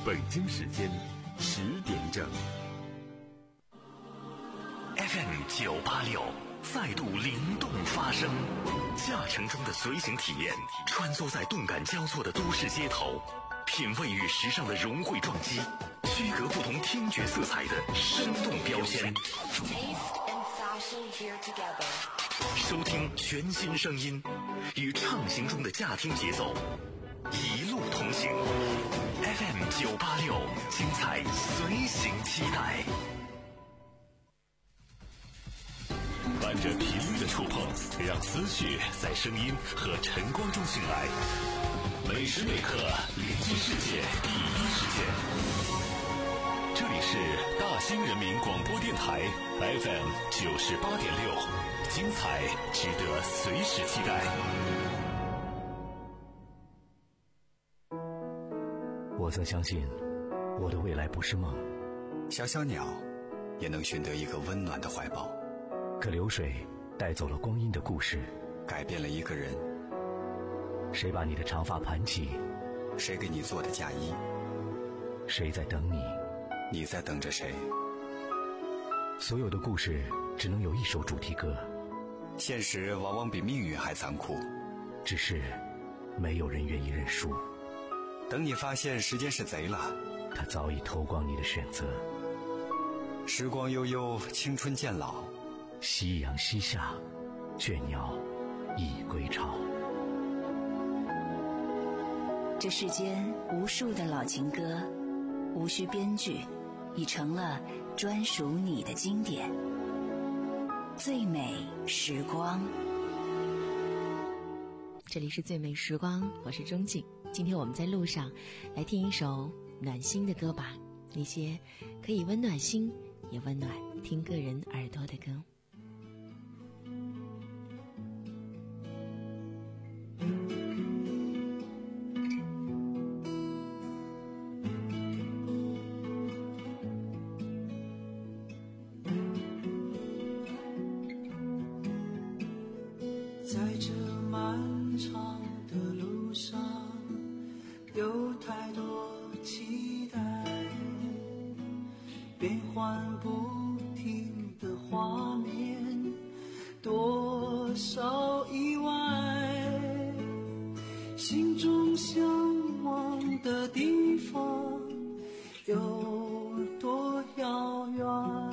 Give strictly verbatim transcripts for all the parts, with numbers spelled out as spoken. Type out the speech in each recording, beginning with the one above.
北京时间十点整。 F M 九八六再度灵动发声，驾乘中的随行体验，穿梭在动感交错的都市街头，品味与时尚的融汇撞击，区隔不同听觉色彩的生动标签。收听全新声音，与畅行中的驾听节奏，一路同行。F M 九八六，精彩随行期待。伴着频率的触碰，让思绪在声音和晨光中醒来。每时每刻，连接世界第一时间。这里是大兴人民广播电台 F M 九十八点六，精彩值得随时期待。 我曾相信，我的未来不是梦。 小小鸟也能寻得一个温暖的怀抱。 可流水带走了光阴的故事， 改变了一个人。 谁把你的长发盘起？ 谁给你做的嫁衣？ 谁在等你？ 你在等着谁？ 所有的故事只能有一首主题歌。 现实往往比命运还残酷， 只是没有人愿意认输。 等你发现时间是贼了， 它早已偷光你的选择。 时光悠悠，青春渐老， 夕阳西下，倦鸟已归巢。 这世间无数的老情歌，无需编剧，已成了专属你的经典。最美时光， 这里是最美时光，我是钟静。今天我们在路上来听一首暖心的歌吧，那些可以温暖心也温暖听个人耳朵的歌。 在这漫长的路上，有太多期待，变幻不停的画面，多少意外，心中向往的地方有多遥远，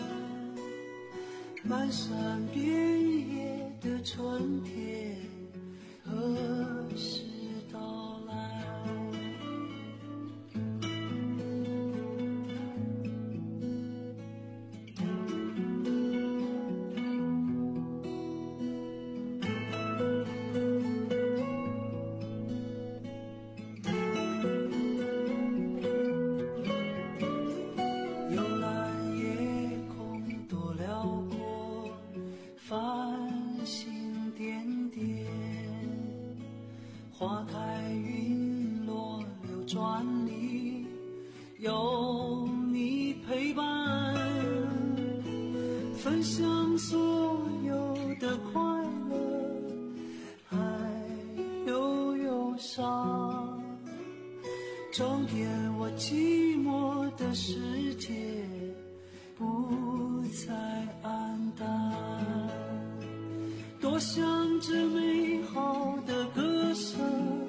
漫山遍野的春天何时到来？幽蓝夜空多辽阔，繁星点点，花开云落流转里有你陪伴，分享所有的快乐还有忧伤，装点我寂寞的世界不再黯淡，多想这美好的歌声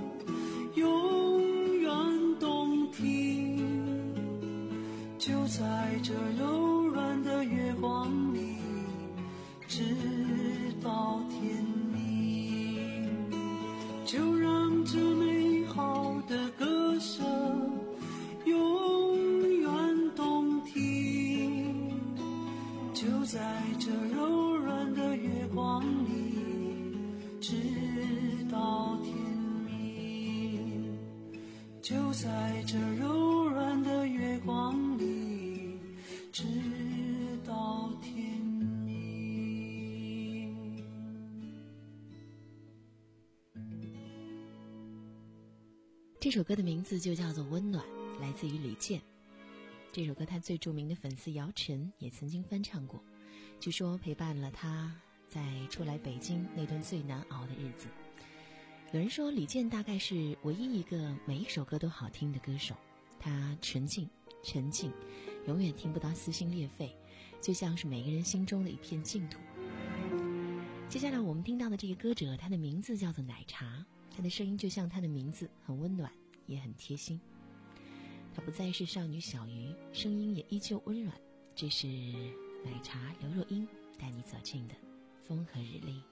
永远动听，就在这柔软的月光里直到天明，就让这美好的歌声永远动听，就在这柔软的月光里直到天明，就在这柔软的月光里直到天明。 这首歌的名字就叫做《温暖》，来自于李健。这首歌他最著名的粉丝姚晨也曾经翻唱过，据说陪伴了他在初来北京那段最难熬的日子。有人说李健大概是唯一一个每一首歌都好听的歌手， 它纯净沉静，永远听不到撕心裂肺，就像是每个人心中的一片净土。接下来我们听到的这个歌者，他的名字叫做奶茶，他的声音就像他的名字，很温暖也很贴心。他不再是少女小鱼，声音也依旧温软。这是奶茶刘若英带你走进的风和日丽。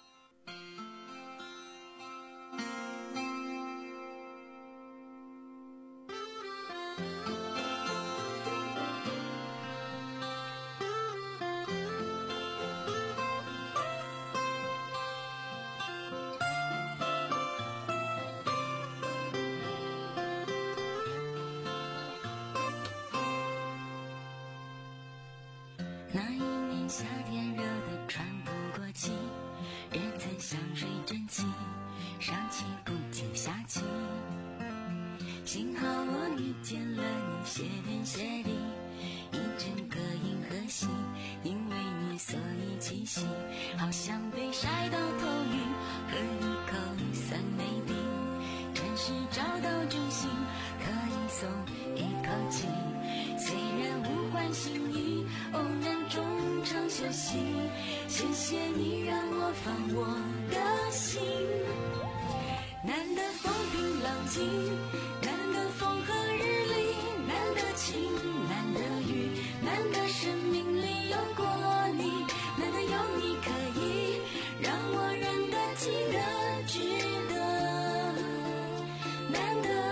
那一年夏天热得喘不过气，日子像水蒸气，上气不接下气。幸好我遇见了你，谢天谢地，一整个银河系，因为你所以栖息，好像被晒到头晕，喝一口酸梅冰，暂时找到救星，可以松一口气。虽然无关心意，偶然中场休息，谢谢你让我放我的心。难得风平浪静，难得风和日丽，难得晴，难得雨，难得生命里有过你，难得有你可以让我认得记得值得，难得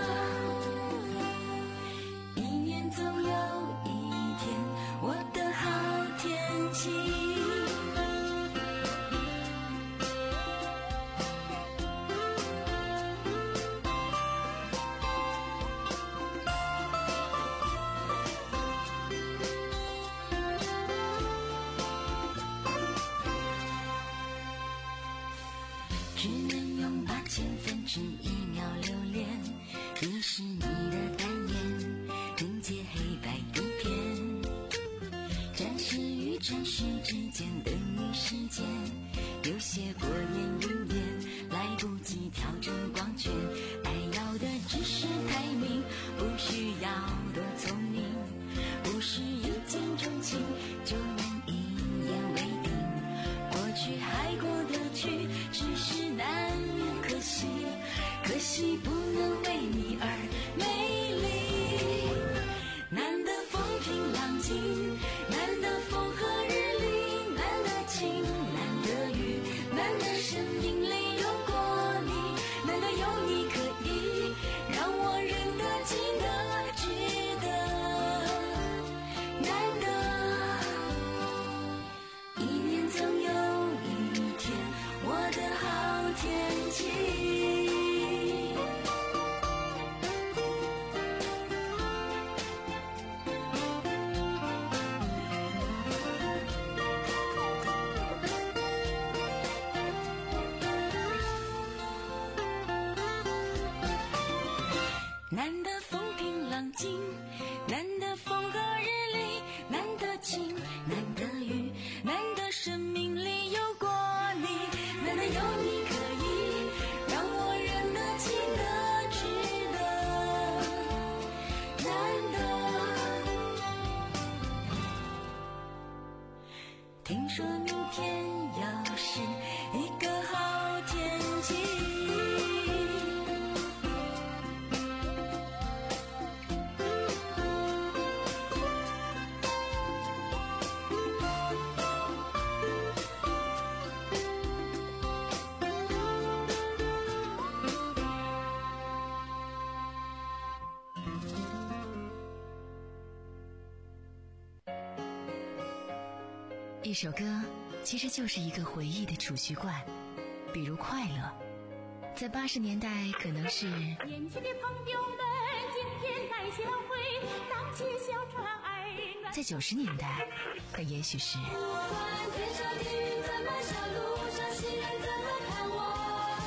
一年总有一天我的好天气。只能用八千分之一秒留恋，你是你的单眼，凝结黑白底片，暂时与暂时之间等于时间，有些过眼云烟，来不及调整光圈，爱要的只是太明，不需要多聪明，不是一见钟情就能一言为定，过去还过得去，只是难免可惜，可惜不能为你而美丽。难得风平浪静，难得风和日丽，难得晴，难得雨，难得生命里有过你，难得有你可以让我认得记得值得，难得一年总有一天我的好天气。难得风平浪静，难得风和日丽，难得晴，难得雨，难得生命里有过你，难得有你可以让我认得记得值得，难得听说明天又是一个好天气。 一首歌其实就是一个回忆的储蓄罐，比如快乐，在八十年代可能是年轻的朋友们，今天来相会，荡起小船儿。 在九十年代，它也许是不管天上的云怎么笑，路上行人怎么看我，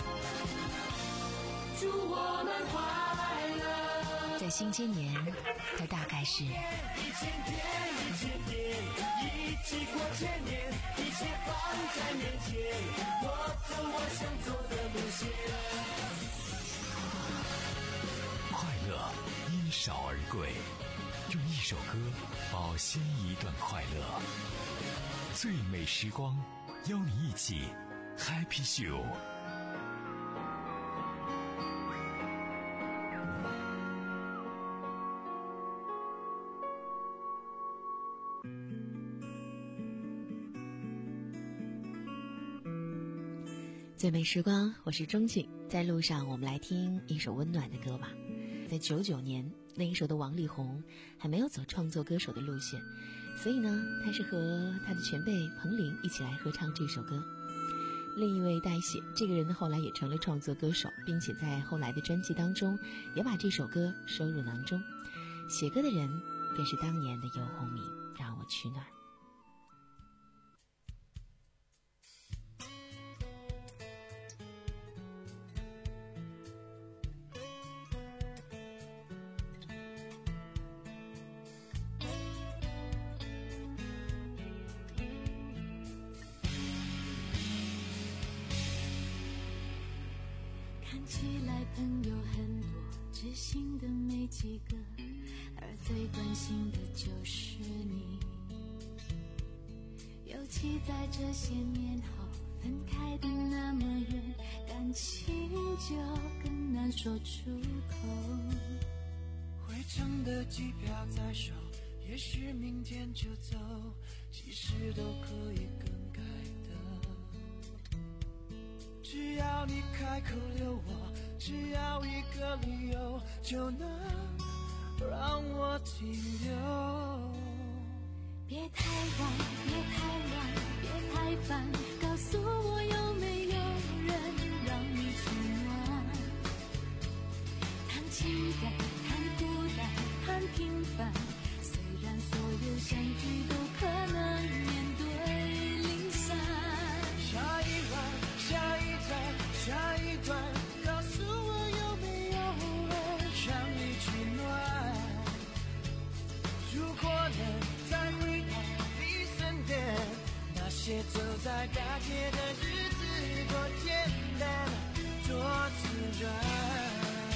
祝我们快乐。 在新千年，它大概是一千天一千天，一起过千年，一切放在面前，我走我想走的路线。 快乐因少而贵，用一首歌保鲜一段快乐。最美时光，邀你一起 Happy Show。 最美时光，我是钟静，在路上我们来听一首温暖的歌吧。在九九年，那个时候的王力宏还没有走创作歌手的路线，所以呢，他是和他的前辈彭羚一起来合唱这首歌。另一位戴写，这个人呢后来也成了创作歌手，并且在后来的专辑当中也把这首歌收入囊中。写歌的人便是当年的游鸿明，让我取暖。 看起来朋友很多，知心的没几个，而最关心的就是你。尤其在这些年后，分开的那么远，感情就更难说出口。 回程的机票在手，也许明天就走，其实都可以更改的。只要你开口留我，只要一个理由，就能让我停留。 别太晚，别太乱，别太烦，告诉我有没有人让你取暖。谈情感，谈孤单，谈平凡，虽然所有相聚都可能面对离散。 下一晚，下一站，下一段，告诉我有没有人让你取暖。如果能再回到你身边，那些走在大街的日子多简单，多自然。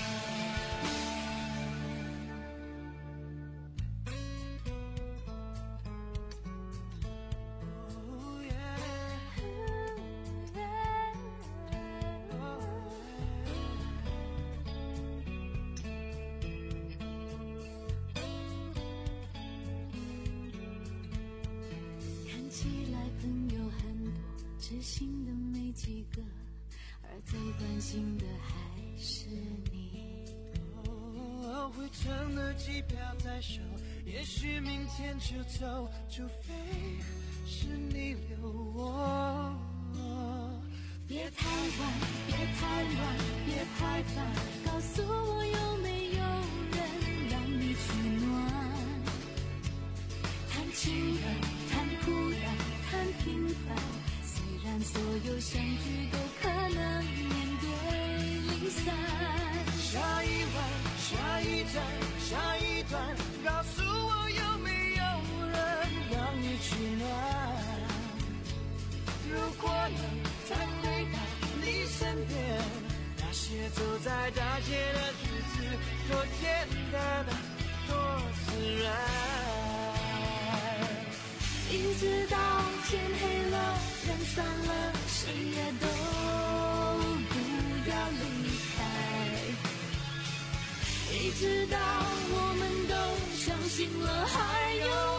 知心的没几个，而最关心的还是你。 哦，回程的机票在手，也许明天就走，除非是你留我。 别太晚，别太乱，别太烦，告诉我有没有人让你取暖。谈情感，谈孤单，谈平凡，虽然所有相聚都可能面对离散。 下一晚，下一站，下一段，告诉我有没有人让你取暖。如果能再回到你身边，那些走在大街的日子多简单，多自然。 一直到天黑了，人散了，谁也都不要离开。一直到我们都相信了还有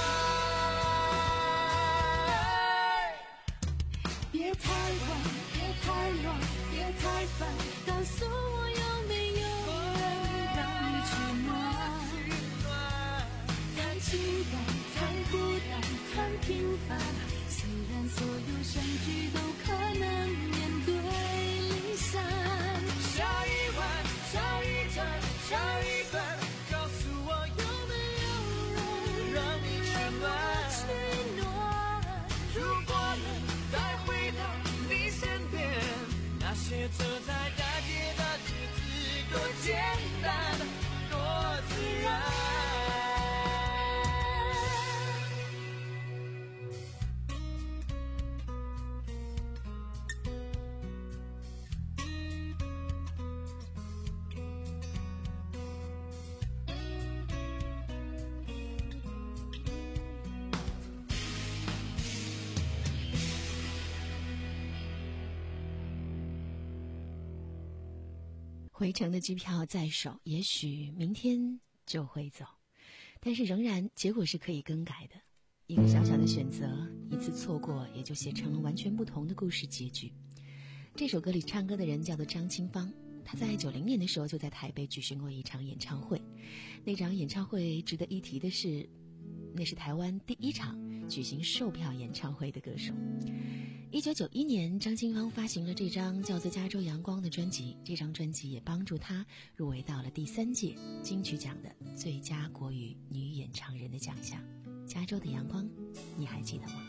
爱。别太晚，别太乱，别太烦，告诉我有没有人让你取暖。谈情感，谈孤单，谈平凡，虽然所有相聚都可能面对离散。 下一晚，下一站，下一段，告诉我有没有人让你取暖。如果能再回到你身边，那些走在大街的日子回程的机票在手，也许明天就会走，但是仍然结果是可以更改的。一个小小的选择，一次错过，也就写成了完全不同的故事结局。这首歌里唱歌的人叫做张清芳，他在九零年的时候就在台北举行过一场演唱会。那场演唱会值得一提的是，那是台湾第一场举行售票演唱会的歌手。一九九一年，张清芳发行了这张叫做《加州阳光》的专辑，这张专辑也帮助她入围到了第三届金曲奖的最佳国语女演唱人的奖项。加州的阳光，你还记得吗？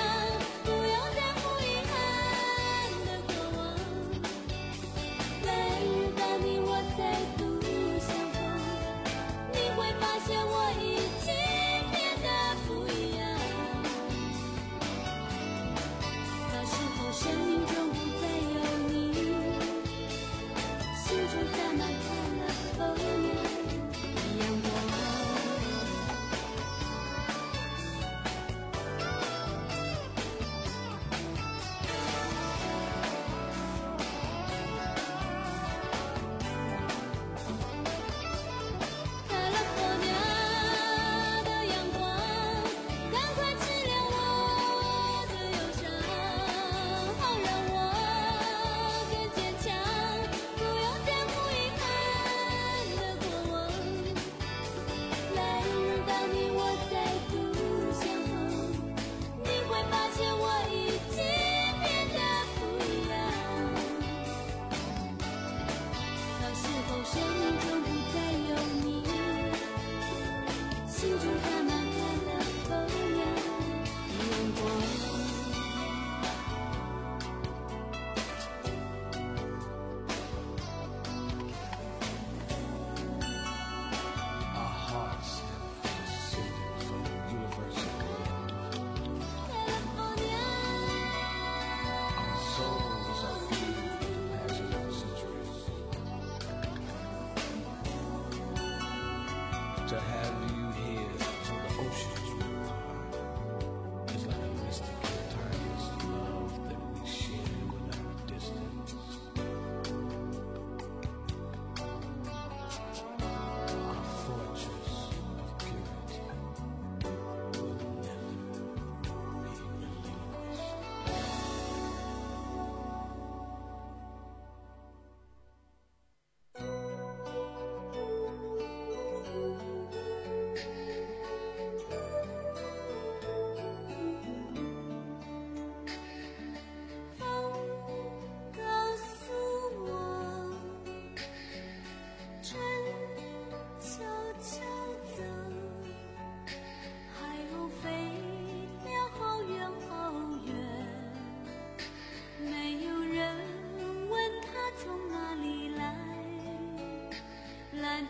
来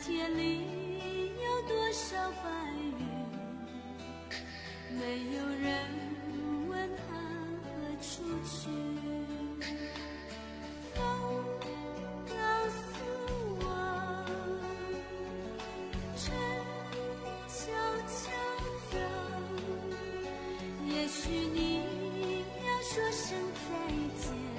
天里有多少白云，没有人问它何处去。风告诉我，春悄悄走，也许你要说声再见，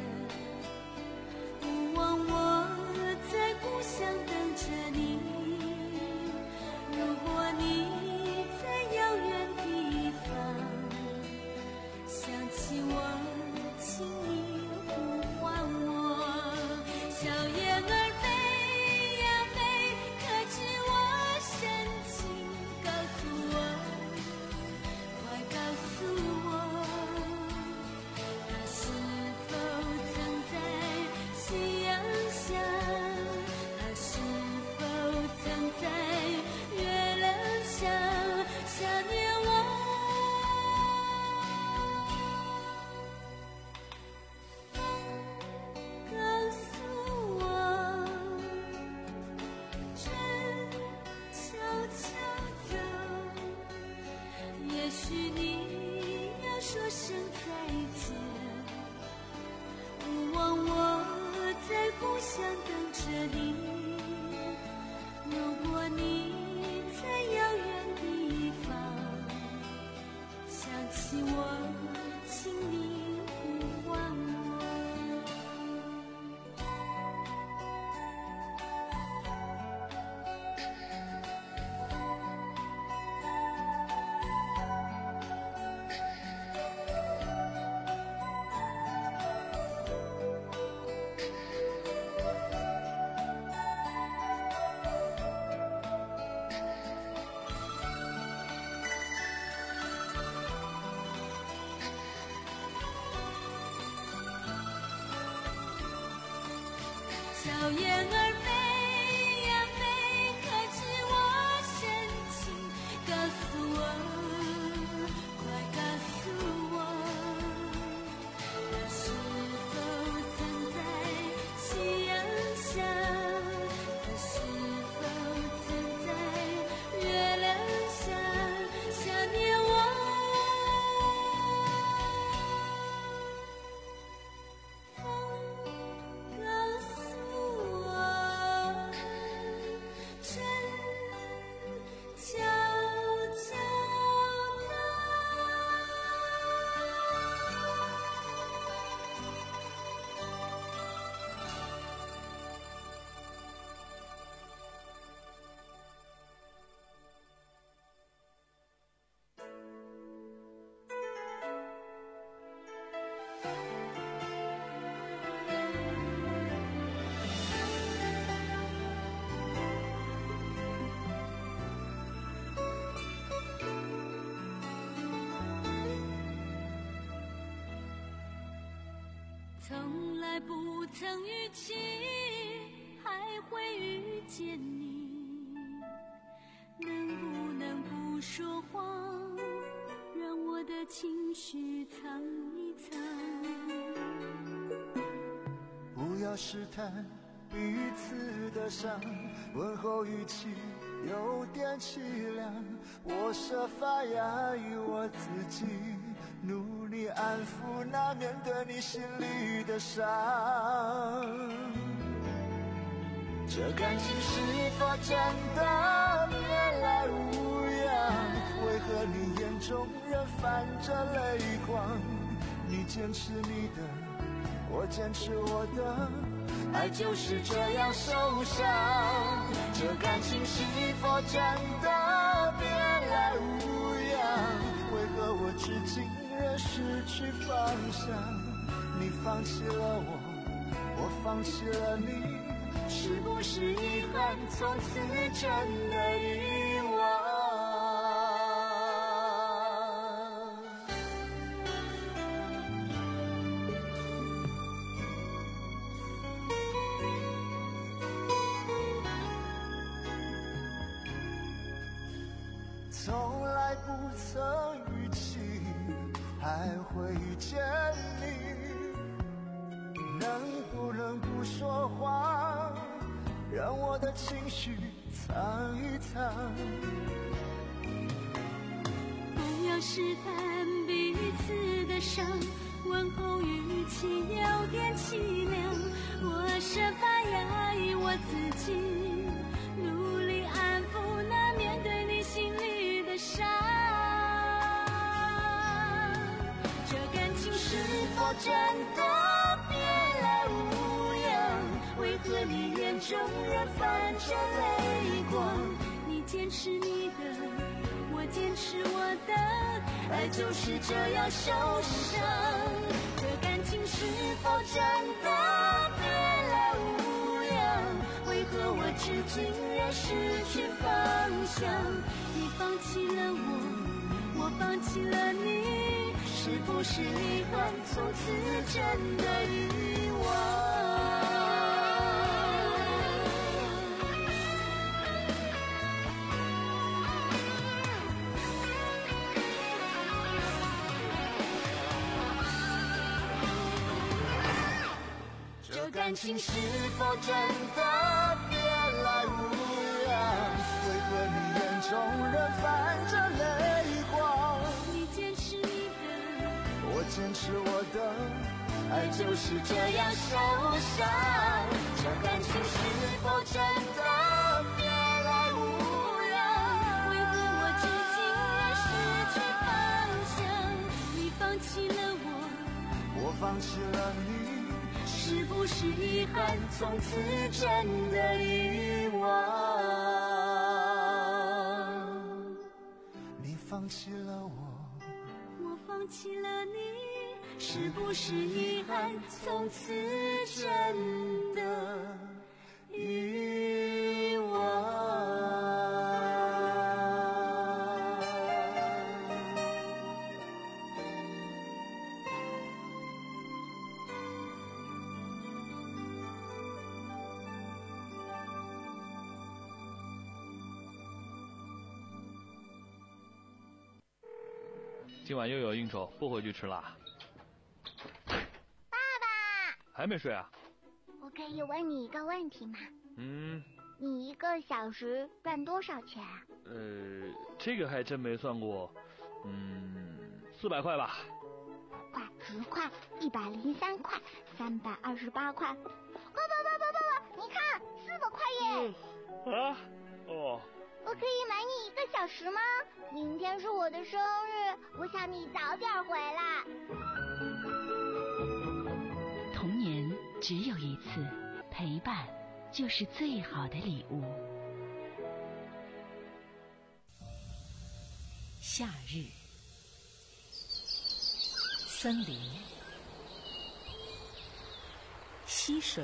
勿忘我在故乡等着你。如果你在遥远地方想起我，请你呼唤我。小燕儿飞呀飞，可知我深情？告诉我，快告诉我，它是否曾在夕阳下？它是否曾在月亮下想念我？风告诉我，春悄悄走，也许你要说声再见，勿忘我在故乡等着你。如果你在遥远地方想起我，请你呼唤我。小燕儿飞呀飞，可知我深情？告诉我，快告诉我，它是否曾在夕阳下？它是否曾在月亮下想念我？风告诉我，春悄悄走。从来不曾预期还会遇见你，能不能不说谎，让我的情绪藏一藏？ 不要试探彼此的伤，问候语气有点凄凉。我设法压抑我自己，努力安抚那面对你心里的伤。这感情是否真的别来无恙？为何你眼中仍泛着泪光？你坚持你的，我坚持我的，爱就是这样受伤。这感情是否真的别来无恙？为何我至今仍失去方向？你放弃了我，我放弃了你，是不是遗憾从此真的遗忘？从来不曾预期还会遇见你，能不能不说谎，让我我的情绪藏一藏。 不要试探彼此的伤，问候语气有点凄凉。我设法压抑我自己，努力安抚那面对你心里的伤。这感情是否真的别来无恙？为何你眼中仍泛着泪光？你坚持你的，我坚持我的，爱就是这样受伤。这感情是否真的别来无恙？为何我至今仍失去方向？你放弃了我，我放弃了你，是不是遗憾从此真的遗忘？这感情是否真的别来无恙？ 为何你眼中仍泛着泪光？ 你坚持你的， 我坚持我的， 爱就是这样受伤。这感情是否真的别来无恙？为何我至今仍失去方向？你放弃了我， 我放弃了你， 是不是遗憾从此真的遗忘？ 你放弃了我， 我放弃了你，是不是遗憾从此真的遗忘？ 今晚又有应酬，不回去吃啦。 爸爸， 还没睡啊？ 我可以问你一个问题吗？ 嗯。 你一个小时赚多少钱啊？ 呃，这个还真没算过。嗯，四百块吧。 五块、十块、一百零三块、三百二十八块。爸爸爸爸爸爸，你看，四百块耶！ 嗯、啊？哦。 我可以买你一个小时吗？明天是我的生日，我想你早点回来。 童年只有一次，陪伴就是最好的礼物。夏日，森林，溪水，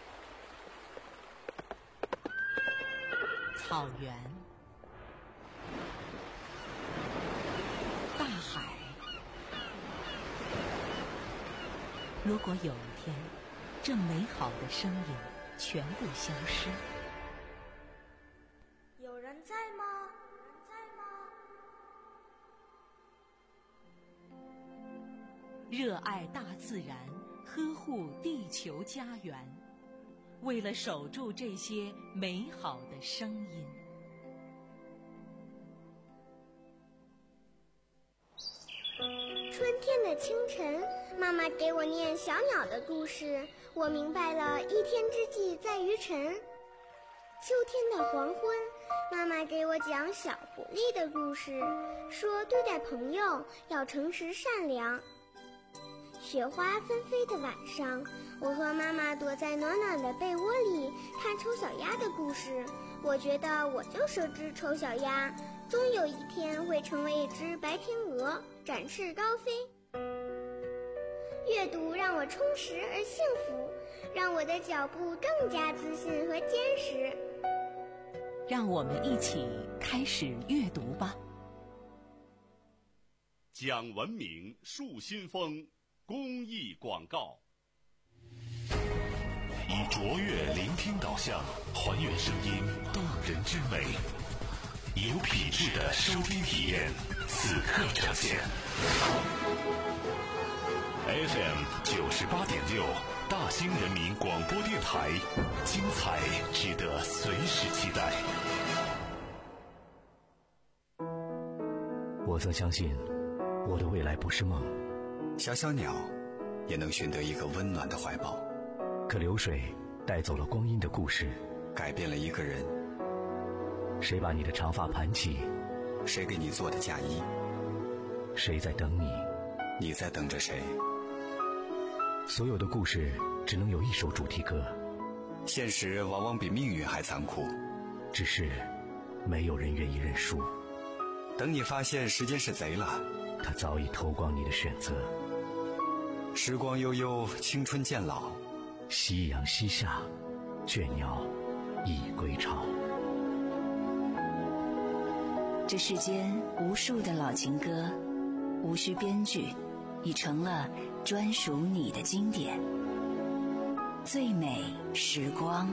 草原，大海。如果有一天，这美好的声音全部消失， 有人在吗？在吗？ 热爱大自然，呵护地球家园，为了守住这些美好的声音。 春天的清晨，妈妈给我念小鸟的故事，我明白了一天之计在于晨。秋天的黄昏，妈妈给我讲小狐狸的故事，说对待朋友要诚实善良。雪花纷飞的晚上，我和妈妈躲在暖暖的被窝里看丑小鸭的故事，我觉得我就是只丑小鸭，终有一天会成为一只白天鹅，展翅高飞。阅读让我充实而幸福，让我的脚步更加自信和坚实。 让我们一起开始阅读吧。 讲文明树新风公益广告。以卓越聆听导向，还原声音动人之美，有品质的收听体验，此刻呈现。 F M 九十八点六，大兴人民广播电台，精彩值得随时期待。 我曾相信，我的未来不是梦。 小小鸟也能寻得一个温暖的怀抱。 可流水带走了光阴的故事， 改变了一个人。 谁把你的长发盘起？ 谁给你做的嫁衣？ 谁在等你？ 你在等着谁？ 所有的故事只能有一首主题歌。 现实往往比命运还残酷， 只是没有人愿意认输。 等你发现时间是贼了， 他早已偷光你的选择。 时光悠悠，青春渐老， 夕阳西下，倦鸟已归巢。 这世间无数的老情歌，无需编剧，已成了专属你的经典。最美时光。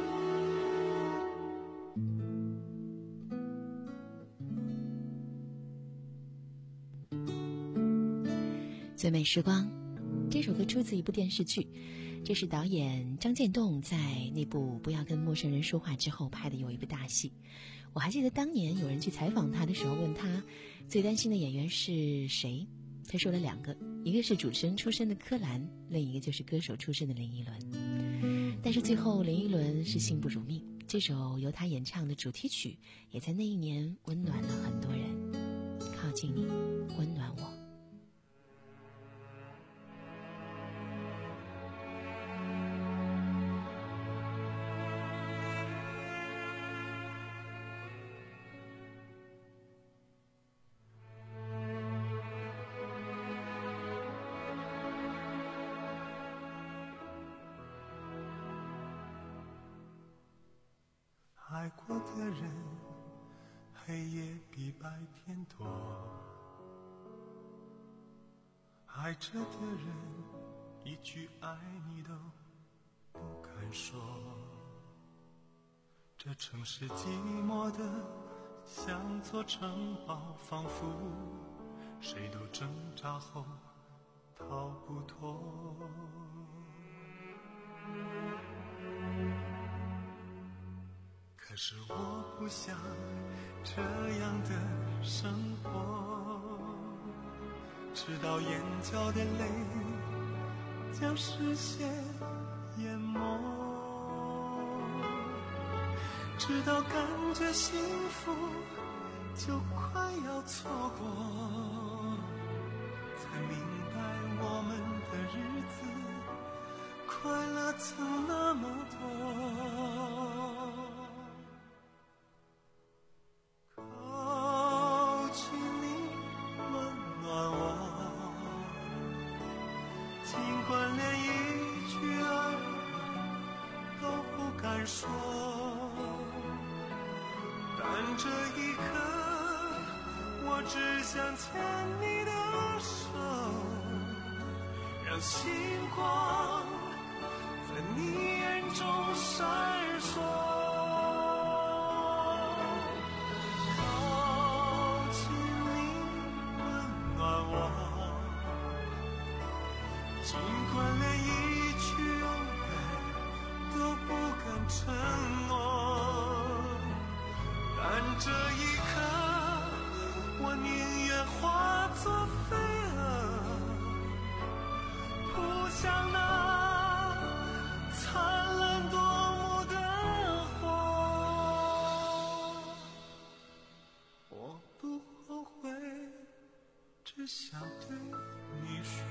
最美时光，这首歌出自一部电视剧，这是导演张建栋在那部《不要跟陌生人说话》之后拍的有一部大戏。我还记得当年有人去采访他的时候，问他最担心的演员是谁，他说了两个，一个是主持人出身的柯蓝，另一个就是歌手出身的林依轮。但是最后林依轮是幸不辱命，这首由他演唱的主题曲也在那一年温暖了很多人。靠近你，温暖我。 爱过的人，黑夜比白天多；爱着的人，一句爱你都不敢说。这城市寂寞的像座城堡，仿佛谁都挣扎后逃不脱。可是我不想这样的生活，直到眼角的泪将视线淹没，直到感觉幸福就快要错过，才明白我们的日子快乐曾那么多。说，但这一刻我只想牵你的手，让星光在你眼中闪烁，靠近你温暖我，尽管连一句永远都不敢承诺，但这一刻我宁愿化作飞蛾，扑向那灿烂夺目的火。我不后悔，只想对你说。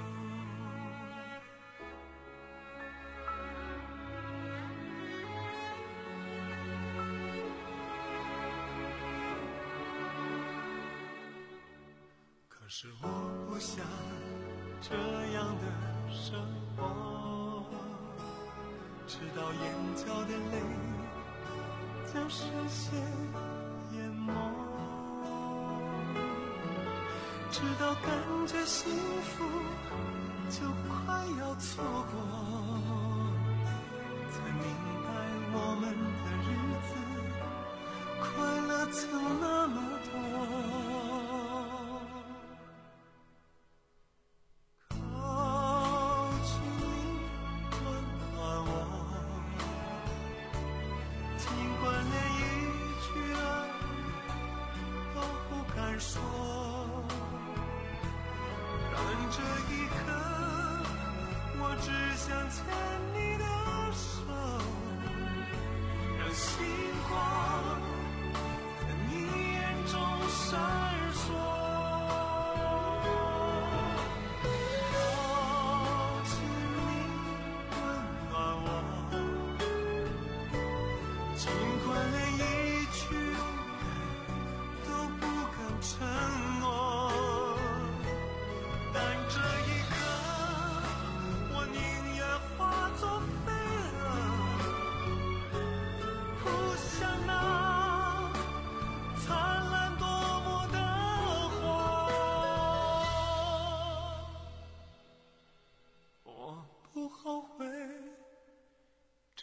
可是我不想这样的生活，直到眼角的泪将视线淹没，直到感觉幸福就快要错过，才明白我们的日子快乐曾那么多。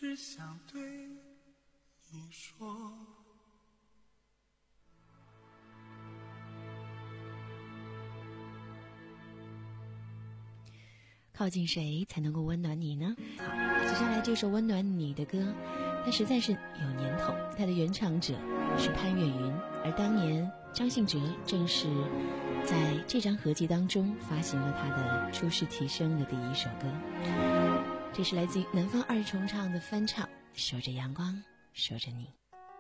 只想对你说。 靠近谁才能够温暖你呢？好，接下来这首温暖你的歌，它实在是有年头，它的原唱者是潘越云，而当年张信哲正是在这张合辑当中发行了他的初试提升的第一首歌，这是来自于南方二重唱的翻唱《守着阳光守着你》。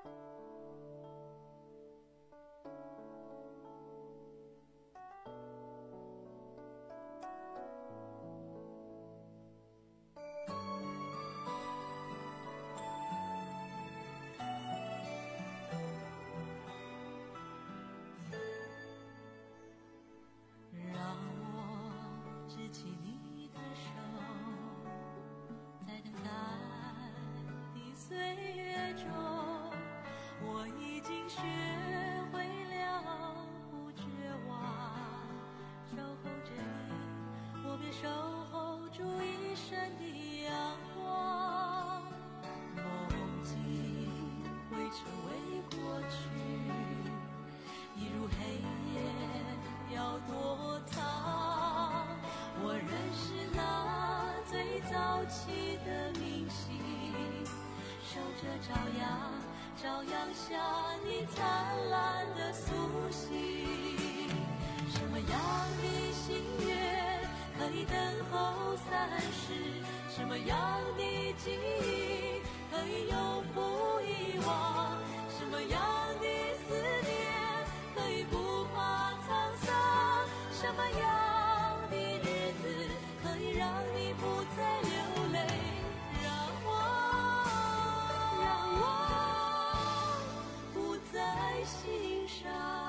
朝阳下你灿烂的苏醒，什么样的心愿可以等候三世？什么样的记忆可以永不遗忘？什么样的思念可以不怕沧桑？什么样的日子可以让你不再流泪？让我让我不再心伤。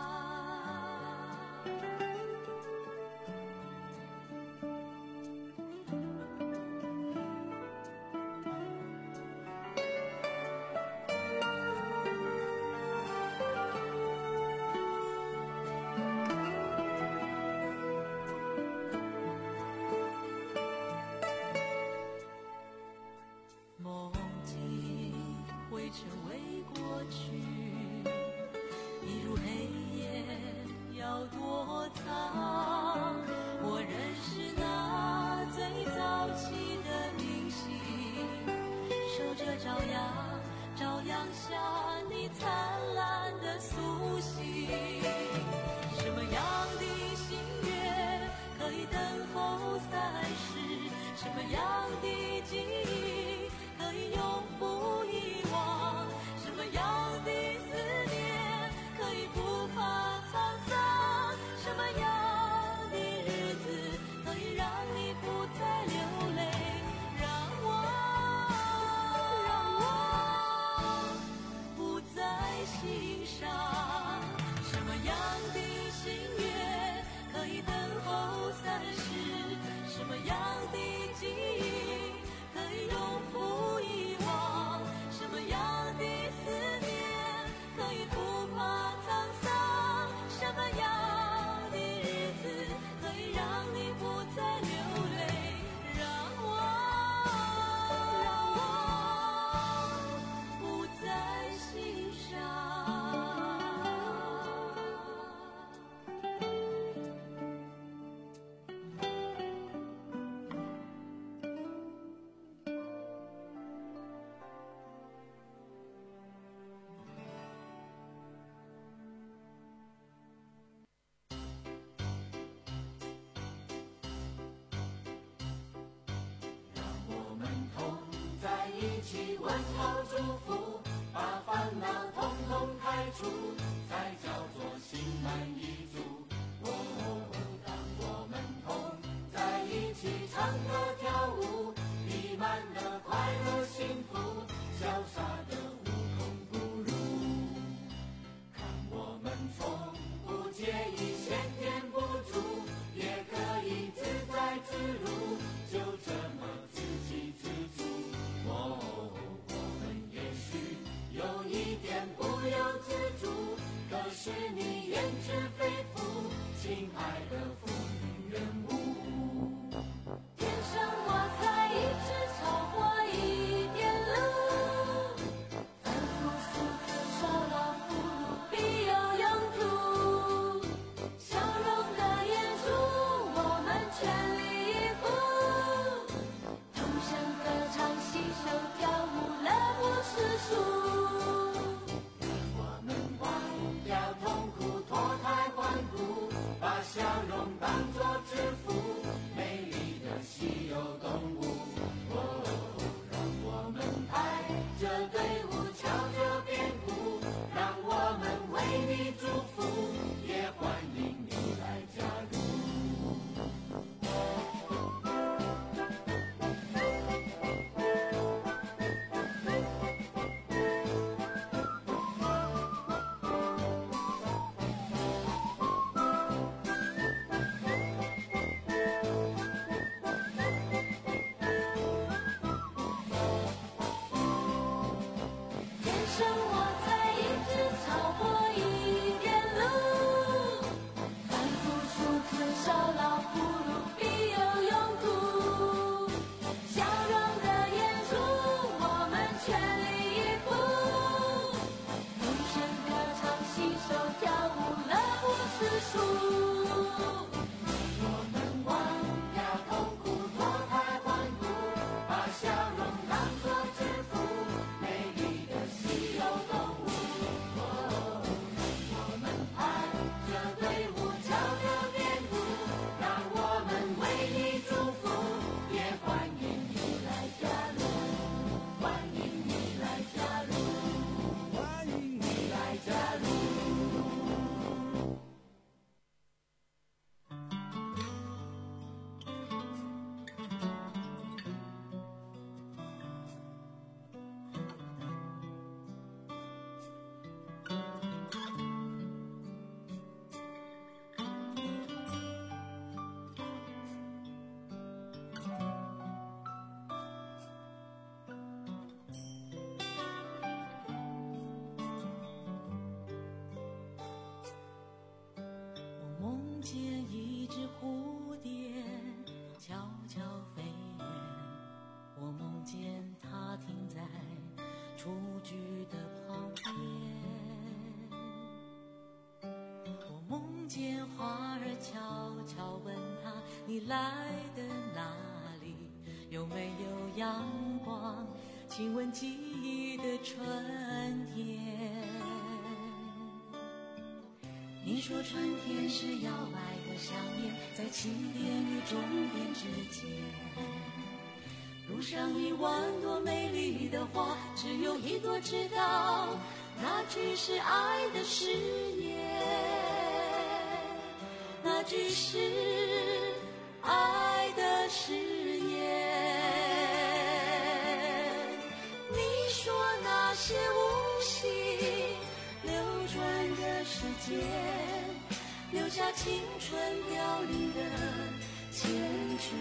梦境会成为过去，一如黑夜要躲藏。我认识那最早期的明星，守着朝阳，朝阳下你灿烂的苏醒。什么样的心愿可以等候三世？什么样的记忆可以永不遗忘？什么样的思念可以不怕沧桑？什么样的日子可以让你不再流泪？让我让我不再心伤。什么样的心愿可以等候三世？什么样的记忆可以永不遗忘？什么样的思念可以不怕沧桑？什么样的日子可以让你不再流泪？让我让我不再心伤。 我们同在一起问候祝福，把烦恼统统开除，才叫做心满意足。哦，当我们同在一起唱歌跳舞，弥漫了快乐幸福，潇洒的无孔不入。看我们从不介意先天不足，也可以自在自如，就这么自给自足。哦，我们也许有一点不由自主，可是你焉知非福，亲爱的风云人物。 天生我材一枝草花一点数。我们忘掉痛苦，脱胎换骨，把笑容当作制服，美丽的稀有动物。哦，让我们排着队伍，敲着边鼓，让我们为你祝福，也欢迎你来加入。天生我材一直超过一点路，看不出自少劳苦路必有用途。笑容的演出，我们全力以赴，同声歌唱，携手跳舞，乐不思蜀。我们忘掉痛苦，脱胎换骨，把笑容当作制服，美丽的稀有动物。哦，让我们排着队伍，敲着边鼓，让我们为你祝福，也欢迎你来加入，欢迎你来加入，欢迎你来加入。我梦见一只蝴蝶悄悄飞远，我梦见它停在雏菊的旁边，我梦见花儿悄悄问它，你来的哪里？有没有阳光？亲吻记忆的春天。你说春天是摇摆的想念，在起点与终点之间，路上一万朵美丽的花，只有一朵知道，那句是爱的誓言，那句是爱的誓言。你说那些无心流转的时间，留下青春凋零的缱绻。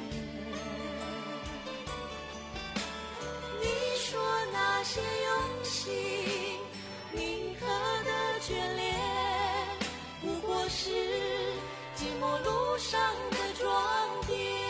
你说那些用心铭刻的眷恋，不过是寂寞路上的装点。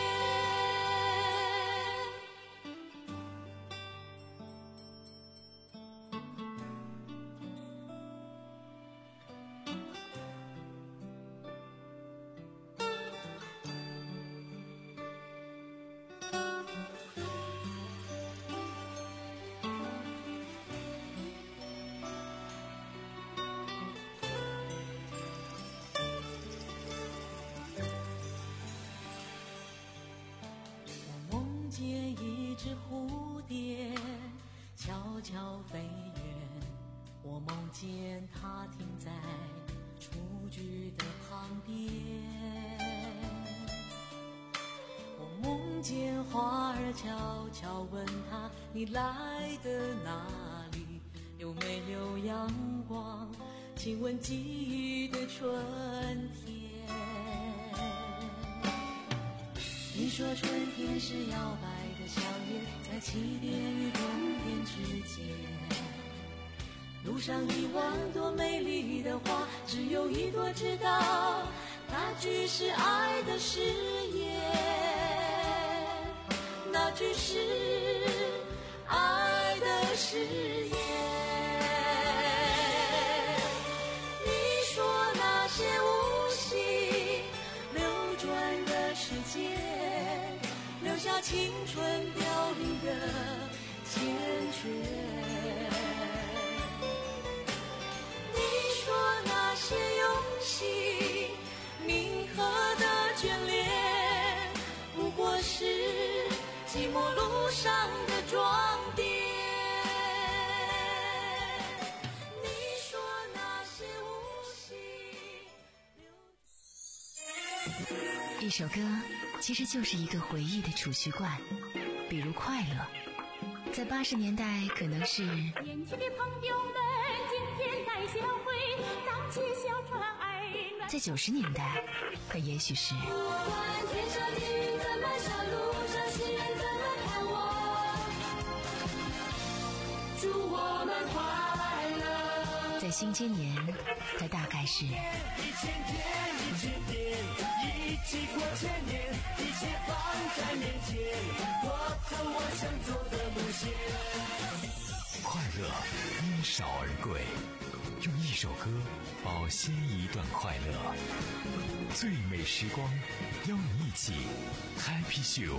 一只蝴蝶悄悄飞远，我梦见它停在雏菊的旁边，我梦见花儿悄悄问它，你来的哪里？有没有阳光？亲吻记忆的春天。你说春天是摇摆的笑颜，在起点与终点之间，路上一万朵美丽的花，只有一朵知道，那句是爱的誓言，那句是爱的誓言。你说那些无心流转的时间，留下青春凋零的缱绻。 一首歌其实就是一个回忆的储蓄罐，比如快乐，在八十年代可能是年轻的朋友们今天来相会，荡起小船儿暖。 在九十年代它也许是不管天上地狱怎么笑，路上行人怎么看我，祝我们快乐。 在新千年它大概是一千天一千天，一起过千年，一切放在面前，我走我想走的路线。 快乐因少而贵，用一首歌保鲜一段快乐。最美时光，邀你一起 Happy Show。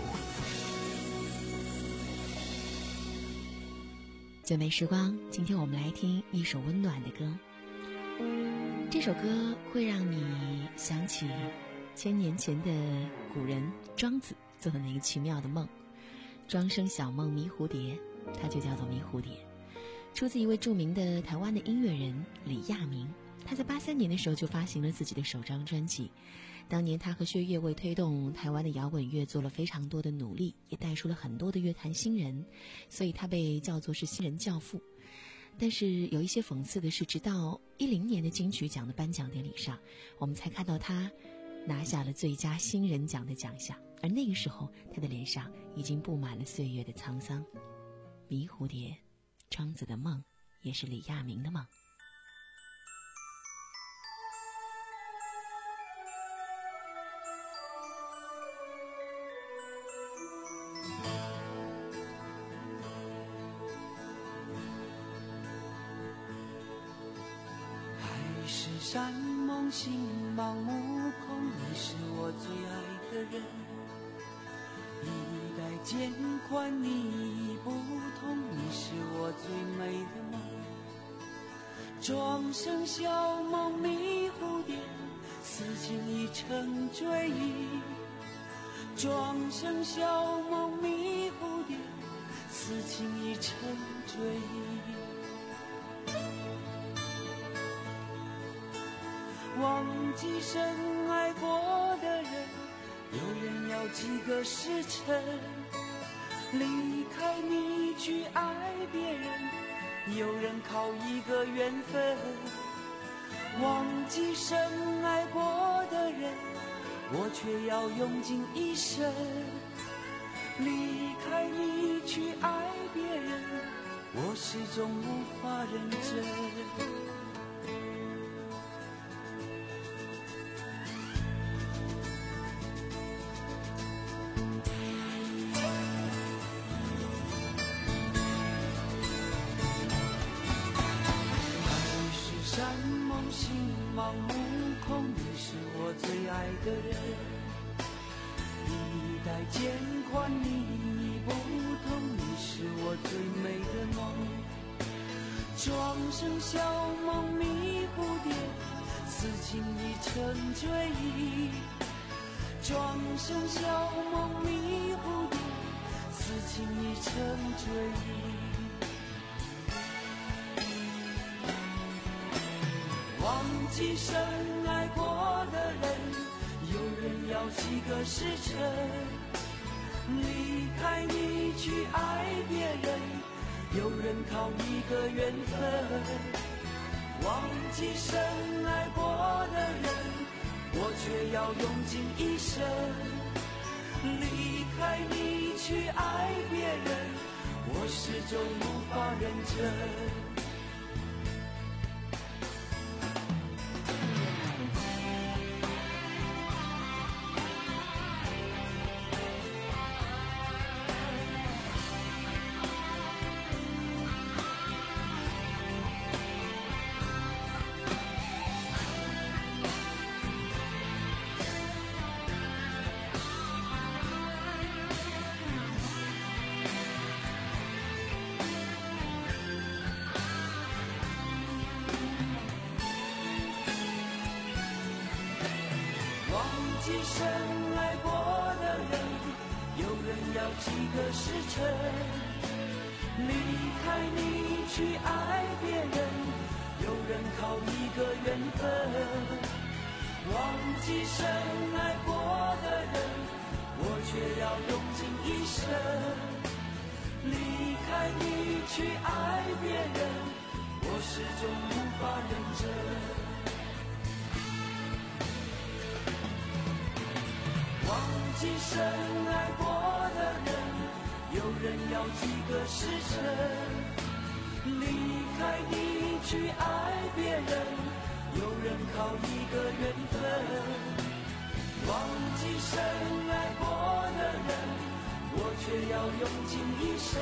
最美时光，今天我们来听一首温暖的歌。这首歌会让你想起千年前的古人庄子做的那个奇妙的梦。庄生晓梦迷蝴蝶，它就叫做迷蝴蝶，出自一位著名的台湾的音乐人李亚明。他在八三年的时候就发行了自己的首张专辑。当年他和薛岳为推动台湾的摇滚乐做了非常多的努力，也带出了很多的乐坛新人，所以他被叫做是新人教父。但是有一些讽刺的是，直到一零年的金曲奖的颁奖典礼上，我们才看到他拿下了最佳新人奖的奖项，而那个时候他的脸上已经布满了岁月的沧桑。迷蝴蝶，庄子的梦，也是李亚明的梦。 山梦醒盲目空，你是我最爱的人。衣带渐宽你已不同，你是我最美的梦。庄生晓梦迷蝴蝶，此情已成追忆。庄生晓梦迷蝴蝶，此情已成追忆。忘记深爱过的人，有人要几个时辰。离开你去爱别人，有人靠一个缘分。忘记深爱过的人，我却要用尽一生。离开你去爱别人，我始终无法认真。盲目空，你是我最爱的人。衣带渐宽你已不同，你是我最美的梦。庄生晓梦迷蝴蝶，此情已成追忆。庄生晓梦迷蝴蝶，此情已成追忆。忘记深爱过的人，有人要几个时辰。离开你去爱别人，有人靠一个缘分。忘记深爱过的人，我却要用尽一生。离开你去爱别人，我始终无法认真。忘记深爱过的人，有人要几个时辰。离开你去爱别人，有人靠一个缘分。 忘记深爱过的人，我却要用尽一生。离开你去爱别人，我始终无法认真。忘记深爱过的人，有人要几个时辰。离开你去爱别人，有人靠一个缘分。忘记深爱过的人，我却要用尽一生。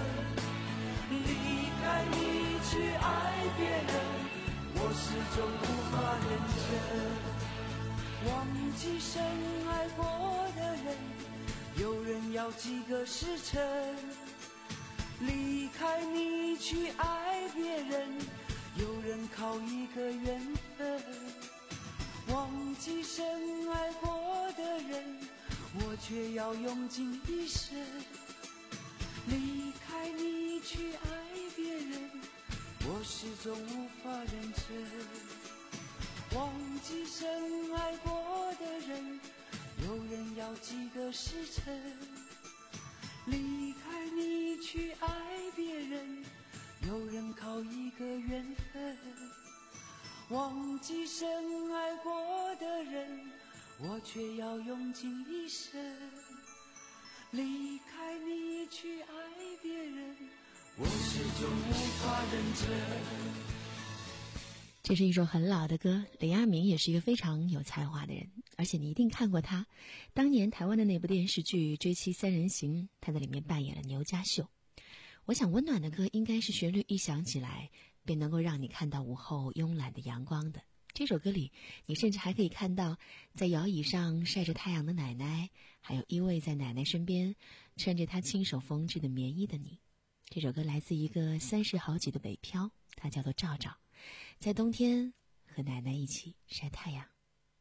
离开你去爱别人，我始终无法认真。忘记深爱过的人，有人要几个时辰。离开你去爱别人，有人靠一个缘分。忘记深爱过的人，我却要用尽一生。离开你去爱别人，我始终无法认真。忘记深爱过的人，有人要几个时辰。离开你去爱别人，有人靠一个缘分。忘记深爱过的人，我却要用尽一生。离开你去爱别人，我始终无法认真。 这是一首很老的歌，雷亚明也是一个非常有才华的人，而且你一定看过他当年台湾的那部电视剧《追妻三人行》，他在里面扮演了牛家秀。我想温暖的歌应该是旋律一响起来便能够让你看到午后慵懒的阳光的。这首歌里你甚至还可以看到在摇椅上晒着太阳的奶奶，还有依偎在奶奶身边穿着她亲手缝制的棉衣的你。这首歌来自一个三十好几的北漂，他叫做赵赵，在冬天和奶奶一起晒太阳。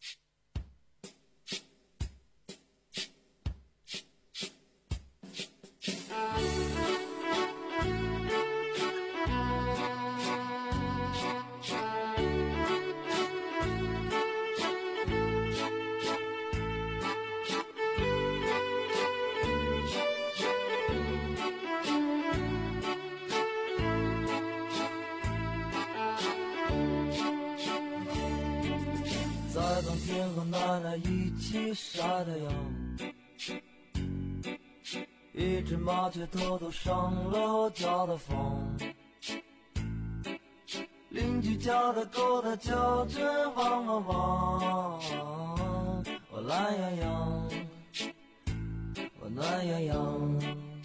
在冬天和奶奶一起晒太阳，一只麻雀偷偷上了我家的房，邻居家的狗它叫着汪汪汪，我懒洋洋，我懒洋洋，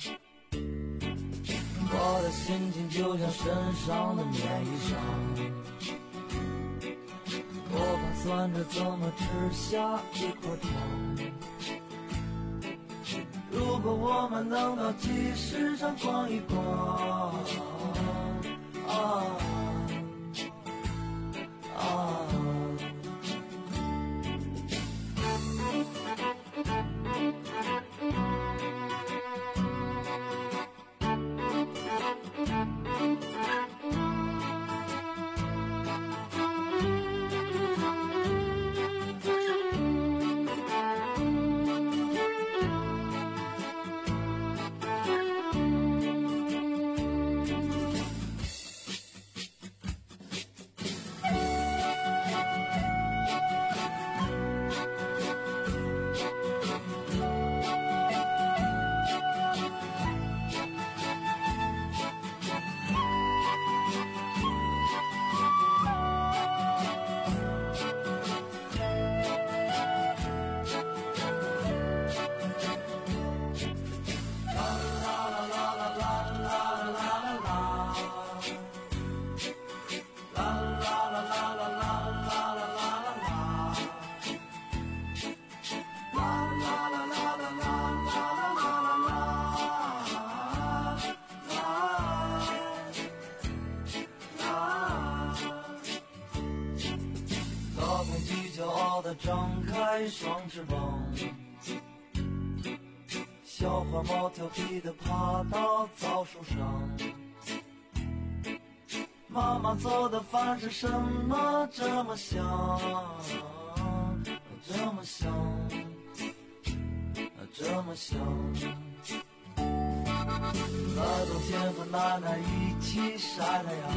我的心情就像身上的棉衣裳，我盘算着怎么吃下一块糖。如果我们能到集市上逛一逛，啊啊张开双翅膀，小花猫调皮地爬到枣树上。妈妈做的饭是什么这么香？ 这么想，这么想。那冬天和奶奶一起晒太阳，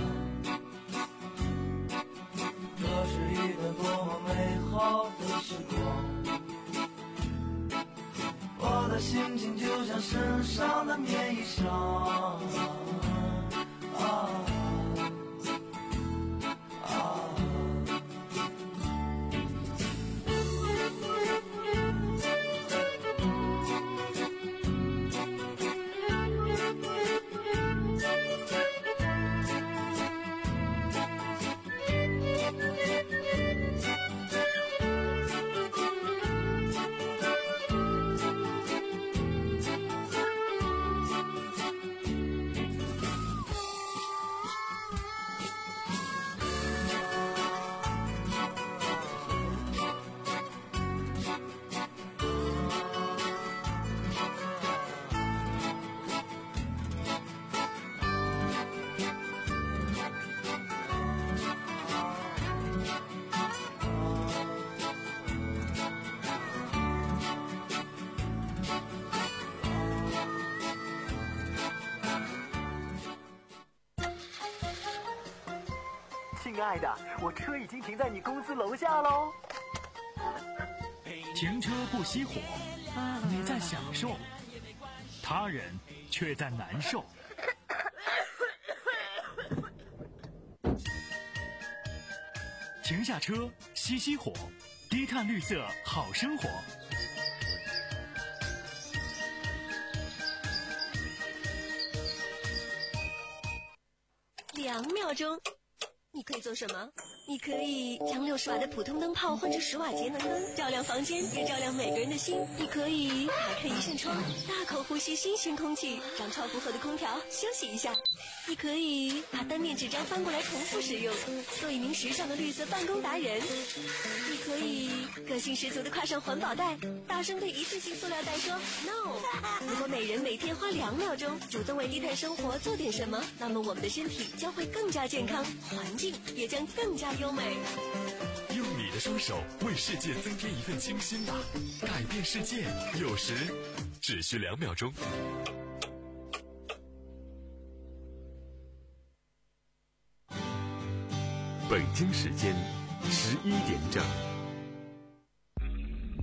这是一段多么美好的时光。我的心情就像身上的棉衣裳，啊啊。 亲爱的，我车已经停在你公司楼下喽。 停车不熄火，你在享受，他人却在难受。停下车，熄熄火，低碳绿色好生活。 两秒钟。你可以做什么？你可以将六十瓦的普通灯泡换成十瓦节能灯，照亮房间，也照亮每个人的心。你可以打开一扇窗，大口呼吸新鲜空气，让超负荷的空调休息一下。你可以把单面纸张翻过来重复使用，做一名时尚的绿色办公达人。你可以个性十足地挎上环保袋，大声对一次性塑料袋说 no。 如果每人每天花两秒钟主动为低碳生活做点什么，那么我们的身体将会更加健康，环境也将更加优美。 用你的双手为世界增添一份清新吧，改变世界有时只需两秒钟。 北京时间十一点整。